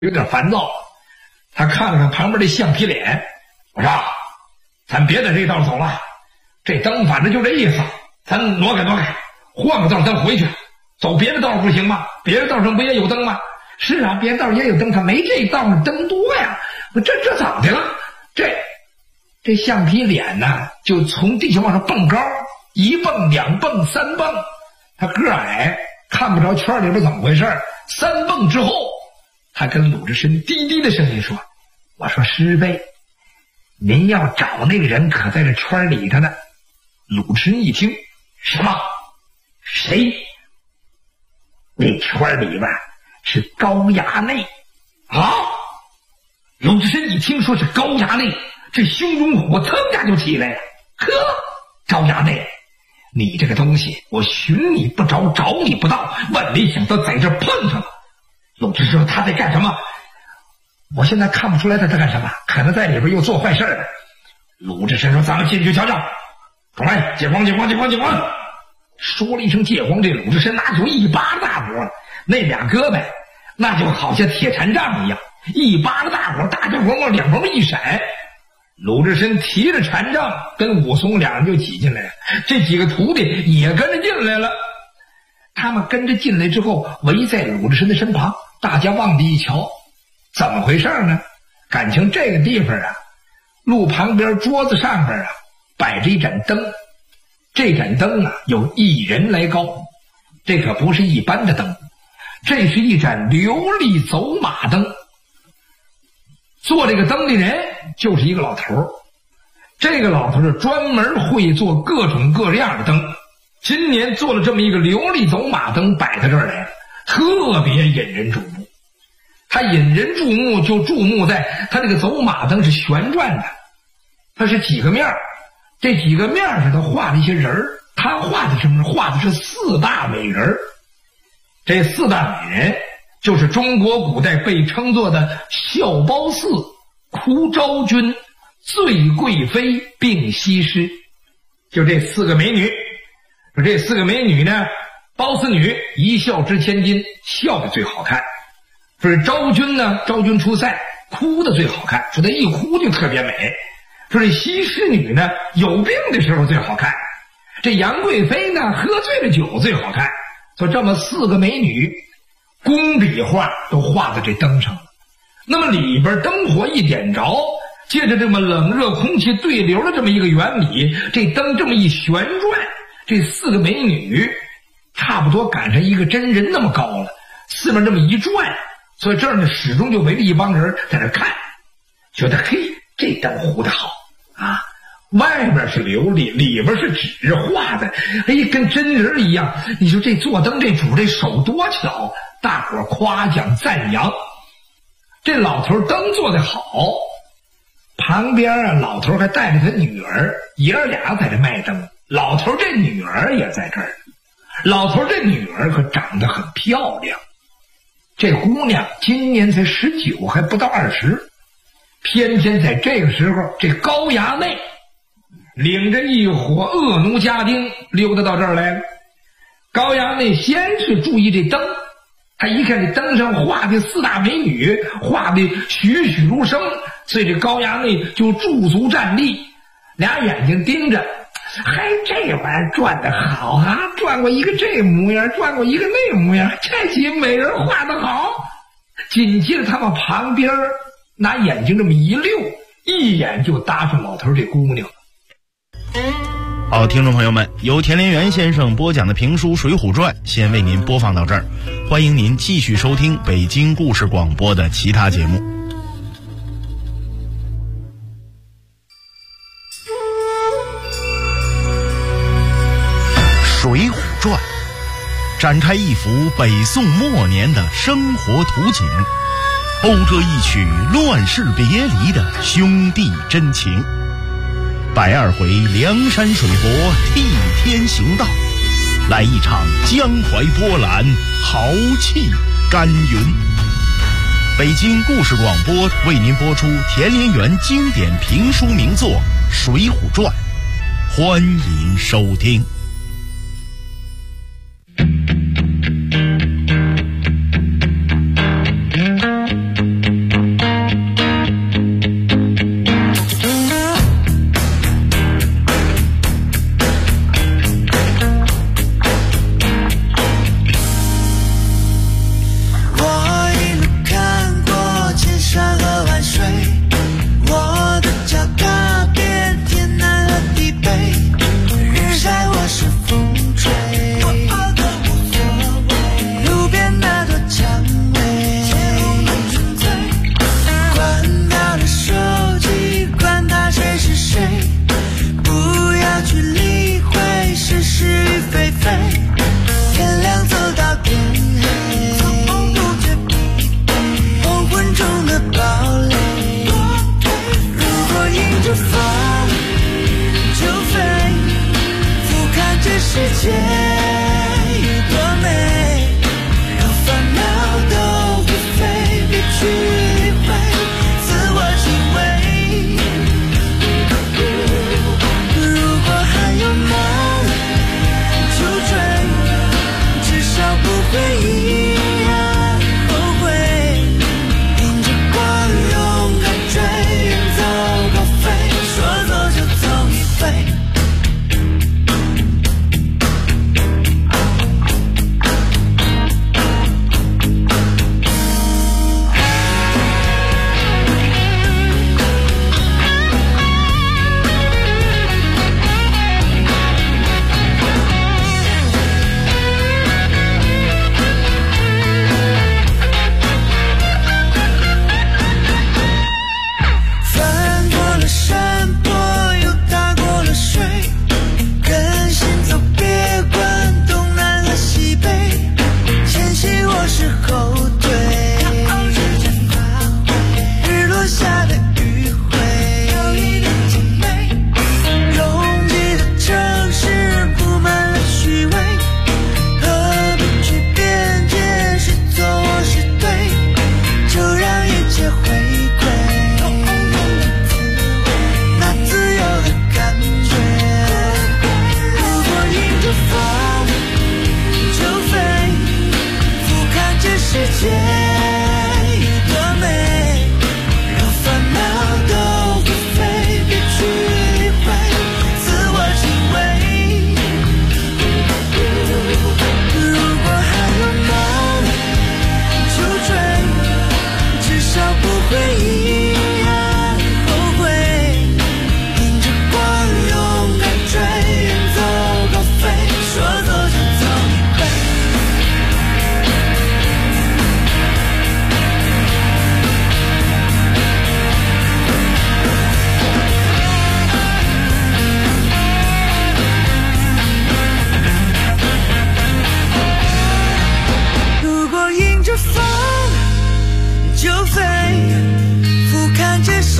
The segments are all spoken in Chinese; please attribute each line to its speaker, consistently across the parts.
Speaker 1: 有点烦躁。他看了看旁边的橡皮脸，我说：“咱别在这道走了，这灯反正就这意思，咱挪开，换个道咱回去，走别的道不行吗？别的道上不也有灯吗？”是啊，别的道也有灯，他没这道上灯多呀。这怎么的了？这橡皮脸呢，就从地球往上蹦高，一蹦两蹦三蹦，他个矮，看不着圈里边怎么回事。三蹦之后，他跟鲁智深低低的声音说：“我说师辈，您要找那个人可在这圈里头呢。”鲁智深一听，什么？谁？那圈里边是高衙内啊！鲁智深一听说是高衙内，这胸中火腾一下就起来了。呵，高衙内，你这个东西，我寻你不着，找你不到，万没想到在这碰上了。鲁智深说他在干什么？我现在看不出来他在干什么，可能在里边又做坏事了。鲁智深说：“咱们进去瞧瞧。”众位，借光！说了一声借光，这鲁智深拿出一把大火，那俩胳膊那就好像铁禅杖一样，一把大火，大家伙往两旁一闪。鲁智深提着禅杖跟武松两人就挤进来了，这几个徒弟也跟着进来了。他们跟着进来之后，围在鲁智深的身旁，大家往地一瞧，怎么回事呢？感情这个地方啊，路旁边桌子上边啊摆着一盏灯，这盏灯啊有1人来高，这可不是一般的灯，这是一盏琉璃走马灯。做这个灯的人就是一个老头，这个老头是专门会做各种各样的灯，今年做了这么一个琉璃走马灯摆到这儿来了，特别引人注目。他引人注目就注目在他这个走马灯是旋转的，它是几个面儿，这几个面上他画了一些人儿，他画的什么？画的是4大美人。这4大美人就是中国古代被称作的孝褒姒、哭昭君、醉贵妃并西施，就这4个美女。说这4个美女呢，褒姒女一笑值千金，笑的最好看。说这昭君呢，昭君出塞，哭的最好看，说她一哭就特别美。说这西施女呢，有病的时候最好看。这杨贵妃呢，喝醉了酒最好看。说这么4个美女，工笔画都画在这灯上了。那么里边灯火一点着，借着这么冷热空气对流的这么一个原理，这灯这么一旋转，这4个美女差不多赶上一个真人那么高了，四面这么一转，所以这儿呢始终就围着一帮人在那看，觉得嘿，这灯糊得好啊，外面是琉璃，里边是纸画的，哎，跟真人一样。你说这做灯这主这手多巧，大伙夸奖赞扬。这老头灯做得好，旁边啊老头还带着他女儿，爷儿俩在这卖灯。老头这女儿也在这儿，老头这女儿可长得很漂亮，这姑娘今年才19，还不到20。偏偏在这个时候，这高衙内领着一伙恶奴家丁溜达到这儿来了。高衙内先是注意这灯，他一看这灯上画的4大美女，画的栩栩如生，所以这高衙内就驻足站立，俩眼睛盯着，嗨，这玩意儿转得好啊，转过一个这模样，转过一个那模样，这几美人画得好。紧接着他们旁边拿眼睛这么一溜，一眼就搭上老头这姑娘。
Speaker 2: 好，听众朋友们，由田连元先生播讲的评书《水浒传》先为您播放到这儿，欢迎您继续收听北京故事广播的其他节目。《水浒传》展开一幅北宋末年的生活图景，勾勒一曲乱世别离的兄弟真情。102回梁山水泊替天行道，来一场江淮波澜，豪气干云。北京故事广播为您播出田连元经典评书名作《水浒传》，欢迎收听。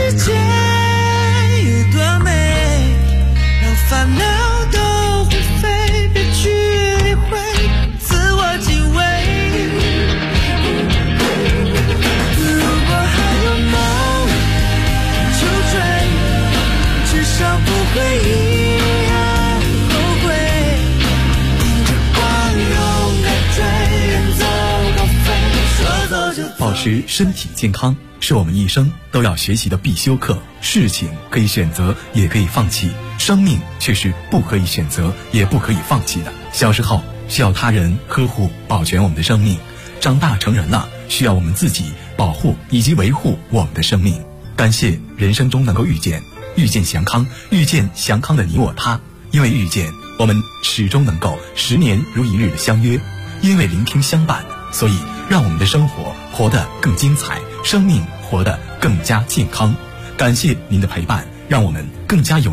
Speaker 3: 世界有多美，让烦恼都会飞，别去理会，自我敬畏。如果还有梦就追，至少不会遗憾后悔。迎着光勇敢追，远走高飞，说走就走。
Speaker 4: 保持身体健康是我们一生都要学习的必修课。事情可以选择，也可以放弃，生命却是不可以选择，也不可以放弃的。小时候需要他人呵护保全我们的生命，长大成人了需要我们自己保护以及维护我们的生命。感谢人生中能够遇见祥康，遇见祥康的你我他。因为遇见，我们始终能够10年如一日的相约；因为聆听相伴，所以让我们的生活活得更精彩，生命活得更加健康。感谢您的陪伴，让我们更加有